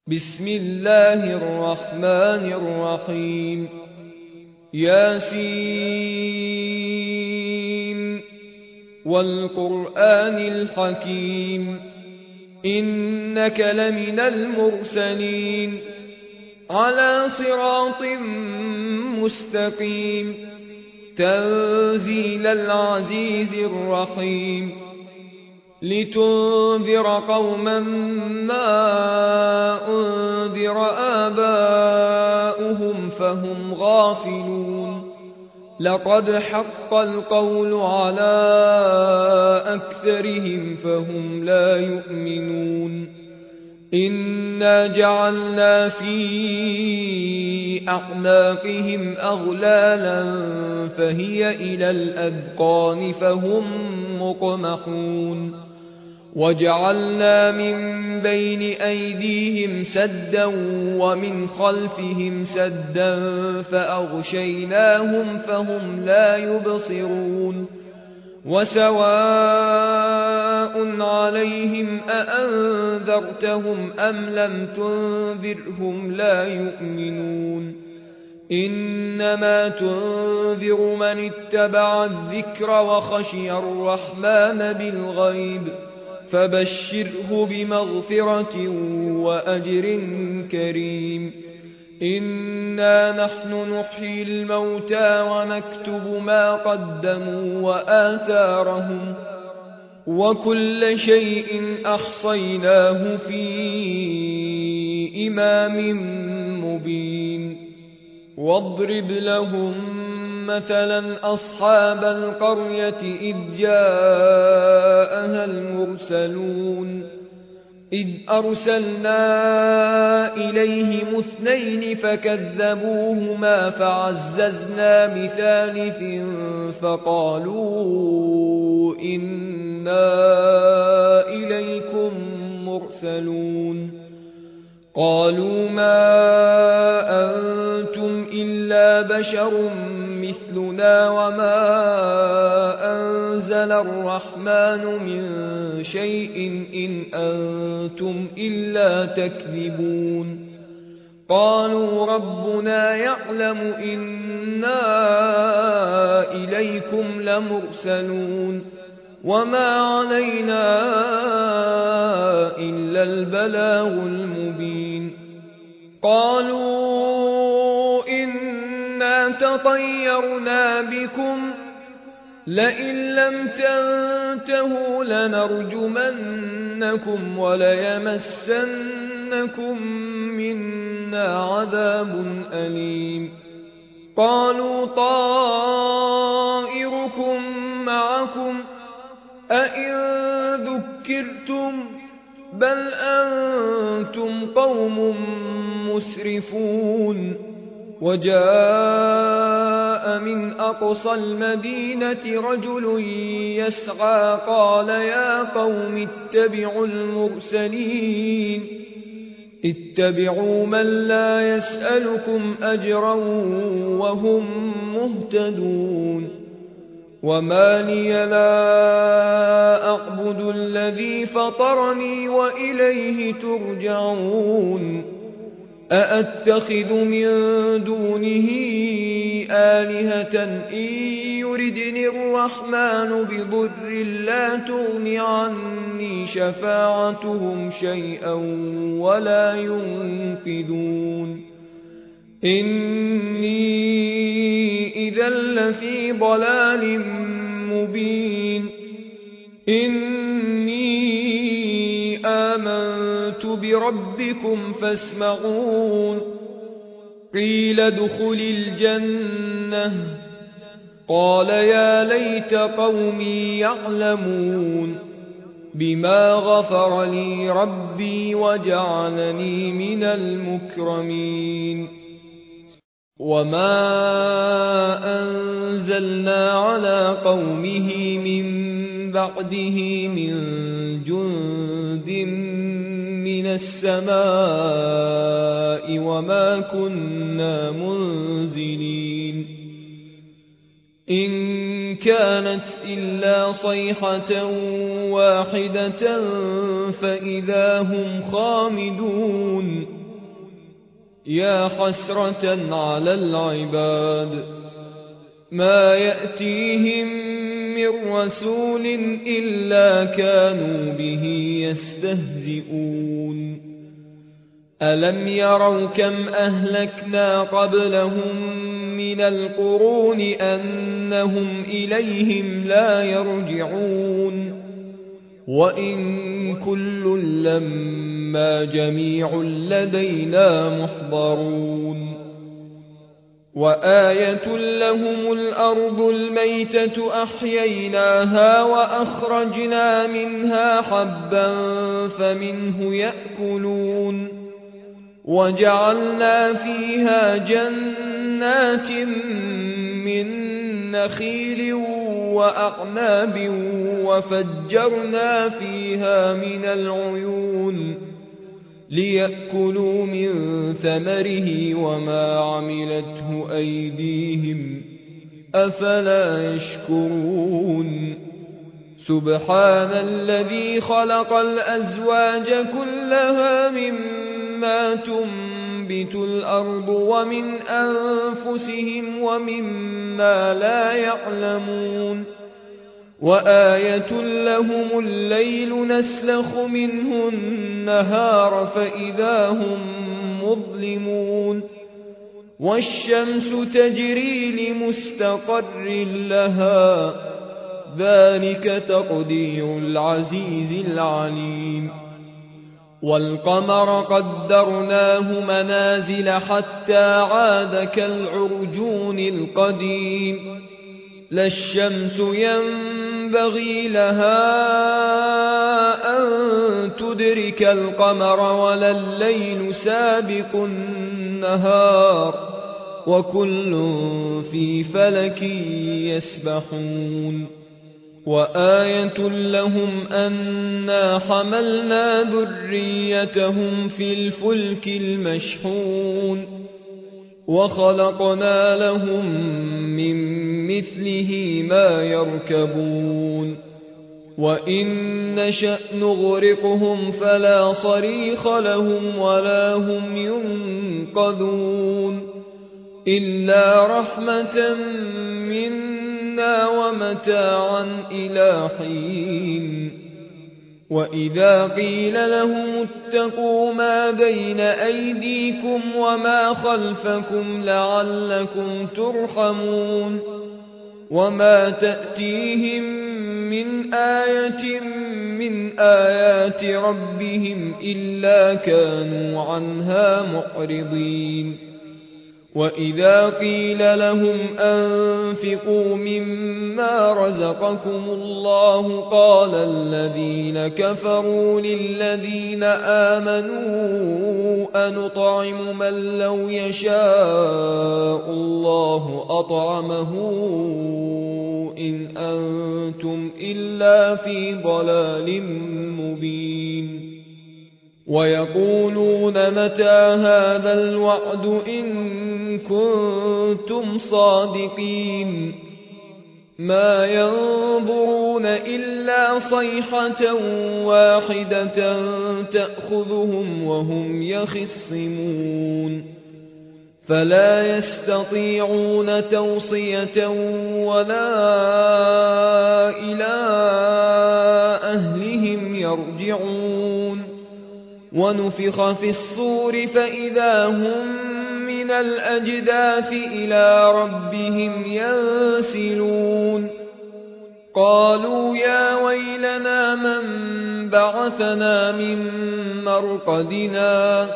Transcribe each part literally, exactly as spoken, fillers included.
بسم الله الرحمن الرحيم ياسين والقرآن الحكيم إنك لمن المرسلين على صراط مستقيم تنزيل العزيز الرحيم لتنذر قوما ما أنذر آباؤهم فهم غافلون لقد حق القول على أكثرهم فهم لا يؤمنون إنا جعلنا في أعناقهم أغلالا فهي إلى الأذقان فهم مقمحون وجعلنا من بين أيديهم سدا ومن خلفهم سدا فأغشيناهم فهم لا يبصرون وسواء عليهم أأنذرتهم أم لم تنذرهم لا يؤمنون إنما تنذر من اتبع الذكر وخشي الرحمن بالغيب فبشره بمغفرة وأجر كريم إنا نحن نحيي الموتى ونكتب ما قدموا وآثارهم وكل شيء أحصيناه في إمام مبين واضرب لهم مثلا أصحاب القرية إذ جاءها المرسلون إذ أرسلنا إليهم اثنين فكذبوهما فعززنا بثالث فقالوا إنا إليكم مرسلون قالوا ما أنتم إلا بشر مثلنا وما أنزل الرحمن من شيء إن أنتم إلا تكذبون قالوا ربنا يعلم إنا إليكم لمرسلون وما علينا إلا البلاغ المبين قالوا إنا تطيرنا بكم لئن لم تنتهوا لنرجمنكم وليمسنكم منا عذاب أليم قالوا طائركم معكم أئن ذكرتم بل أنتم قوم مسرفون وجاء من أقصى المدينة رجل يسعى قال يا قوم اتبعوا المرسلين اتبعوا من لا يسألكم أجرا وهم مهتدون وما لي لا أعبد الذي فطرني وإليه ترجعون أأتخذ من دونه آلهة إن يردني الرحمن بضر لا تغن عني شفاعتهم شيئا ولا ينقذون إني إذا لفي ضلال مبين إني آمنت بربكم فاسمعون قيل ادخل الجنة قال يا ليت قومي يعلمون بما غفر لي ربي وجعلني من المكرمين وما أنزلنا على قومه من بعده من جند من السماء وما كنا منزلين إن كانت إلا صيحة واحدة فإذا هم خامدون يا حسرة على العباد ما يأتيهم من رسول إلا كانوا به يستهزئون ألم يروا كم أهلكنا قبلهم من القرون أنهم إليهم لا يرجعون وإن كل لما جميع لدينا محضرون وآية لهم الأرض الميتة أحييناها وأخرجنا منها حبا فمنه يأكلون وجعلنا فيها جنات من نخيل وأعناب وفجرنا فيها من العيون ليأكلوا من ثمره وما عملته أيديهم أفلا يشكرون سبحان الذي خلق الأزواج كلها مما تنبت الأرض ومن أنفسهم ومما لا يعلمون وآية لهم الليل نسلخ منه النهار فإذا هم مظلمون والشمس تجري لمستقر لها ذلك تقدير العزيز العليم والقمر قدرناه منازل حتى عاد كالعرجون القديم لا الشمس ينبغي لها أن تدرك القمر ولا الليل سابق النهار وكل في فلك يسبحون وآية لهم أنا حملنا ذريتهم في الفلك المشحون وخلقنا لهم من مثله ما يركبون وإن نشأ نغرقهم فلا صريخ لهم ولا هم ينقذون إلا رحمة منا ومتاعا إلى حين وإذا قيل لهم اتقوا ما بين أيديكم وما خلفكم لعلكم ترحمون وما تأتيهم من آية من آيات ربهم إلا كانوا عنها معرضين وإذا قيل لهم أنفقوا مما رزقكم الله قال الذين كفروا للذين آمنوا أنطعم من لو يشاء الله أطعمه إن أنتم إلا في ضلال مبين ويقولون متى هذا الوعد إن كنتم صادقين ما ينظرون إلا صيحة واحدة تأخذهم وهم يخصمون فلا يستطيعون توصية ولا إلى أهلهم يرجعون ونفخ في الصور فإذا هم من الأجداث إلى ربهم ينسلون قالوا يا ويلنا من بعثنا من مرقدنا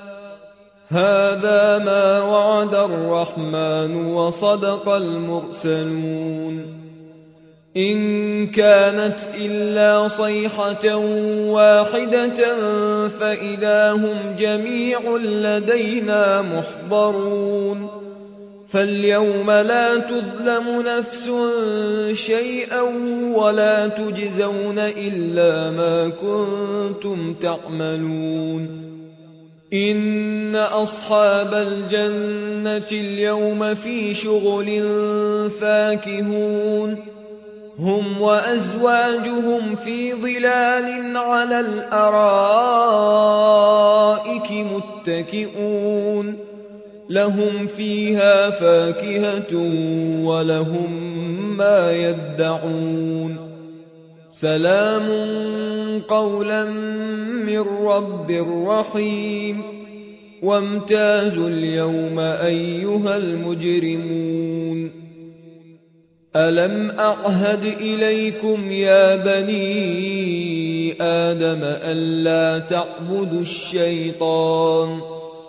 هذا ما وعد الرحمن وصدق المرسلون إن كانت إلا صيحة واحدة فإذا هم جميع لدينا محضرون فاليوم لا تظلم نفس شيئا ولا تجزون إلا ما كنتم تعملون إن أصحاب الجنة اليوم في شغل فاكهون هم وأزواجهم في ظلال على الأرائك متكئون لهم فيها فاكهة ولهم ما يدعون سلام قولا من رب رحيم وامتازوا اليوم أيها المجرمون ألم أعهد إليكم يا بني آدم ألا تعبدوا الشيطان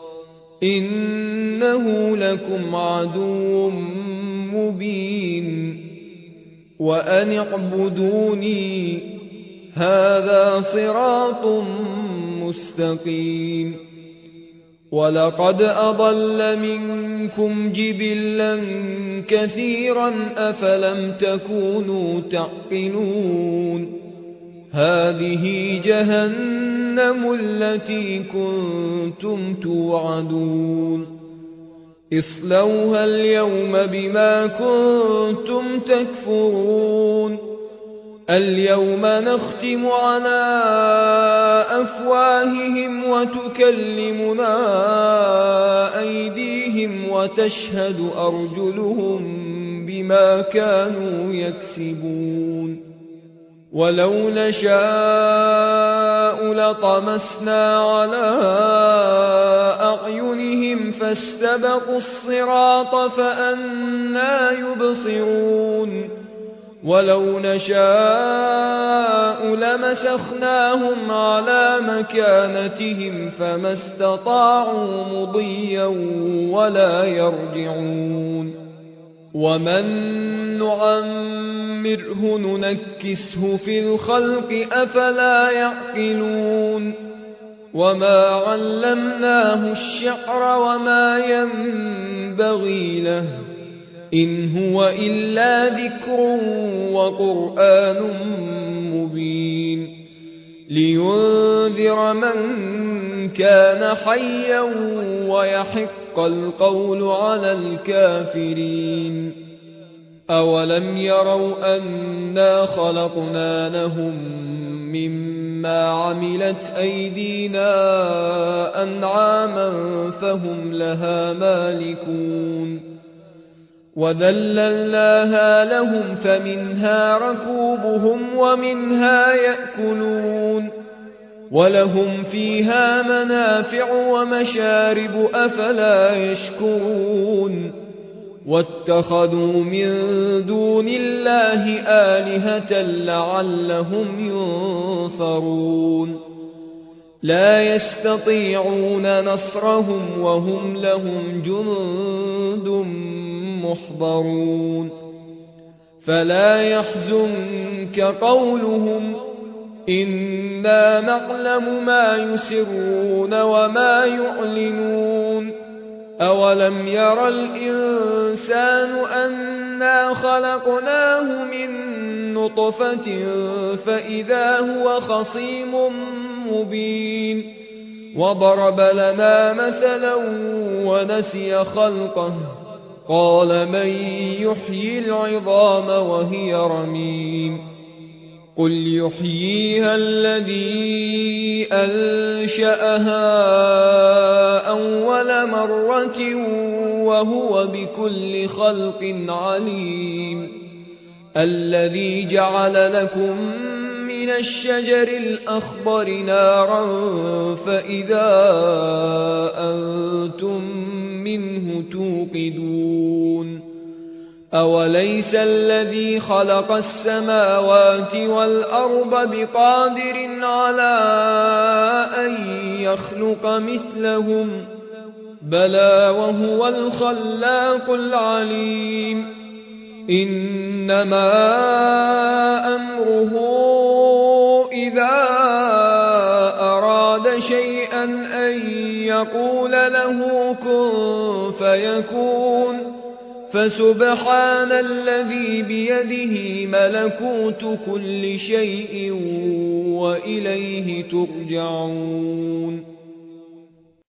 إنه لكم عدو مبين وأن اعبدوني هذا صراط مستقيم ولقد أضل منكم جبلا كثيرا أفلم تكونوا تعقلون هذه جهنم التي كنتم توعدون اصلوها اليوم بما كنتم تكفرون اليوم نختم على أفواههم وتكلمنا أيديهم وتشهد أرجلهم بما كانوا يكسبون ولو نشاء لطمسنا على أعينهم فاستبقوا الصراط فأنى يبصرون ولو نشاء لمسخناهم على مكانتهم فما استطاعوا مضيا ولا يرجعون ومن نعمره ننكسه في الخلق أفلا يعقلون وما علمناه الشعر وما ينبغي له إن هو إلا ذكر وقرآن مبين لينذر من كان حيا ويحق القول على الكافرين أولم يروا أنا خلقنا لهم مما عملت أيدينا أنعاما فهم لها مالكون وذللناها لهم فمنها ركوبهم ومنها يأكلون ولهم فيها منافع ومشارب أفلا يشكرون واتخذوا من دون الله آلهة لعلهم ينصرون لا يستطيعون نصرهم وهم لهم جند محضرون فلا يحزنك قولهم إنا نعلم ما يسرون وما يعلنون أولم ير الإنسان أنا خلقناه من نطفة فإذا هو خصيم مبين وضرب لنا مثلا ونسي خلقه قال من يحيي العظام وهي رميم قل يحييها الذي أنشأها أول مرة وهو بكل خلق عليم الذي جعل لكم من الشجر الأخضر نارا فإذا أنتم منه توقدون أوليس الذي خلق السماوات والأرض بقادر على أن يخلق مثلهم بلى وهو الخلاق العليم إنما أمره إذا أراد شيئا أن يقول له كن فيكون فسبحان الذي بيده ملكوت كل شيء وإليه ترجعون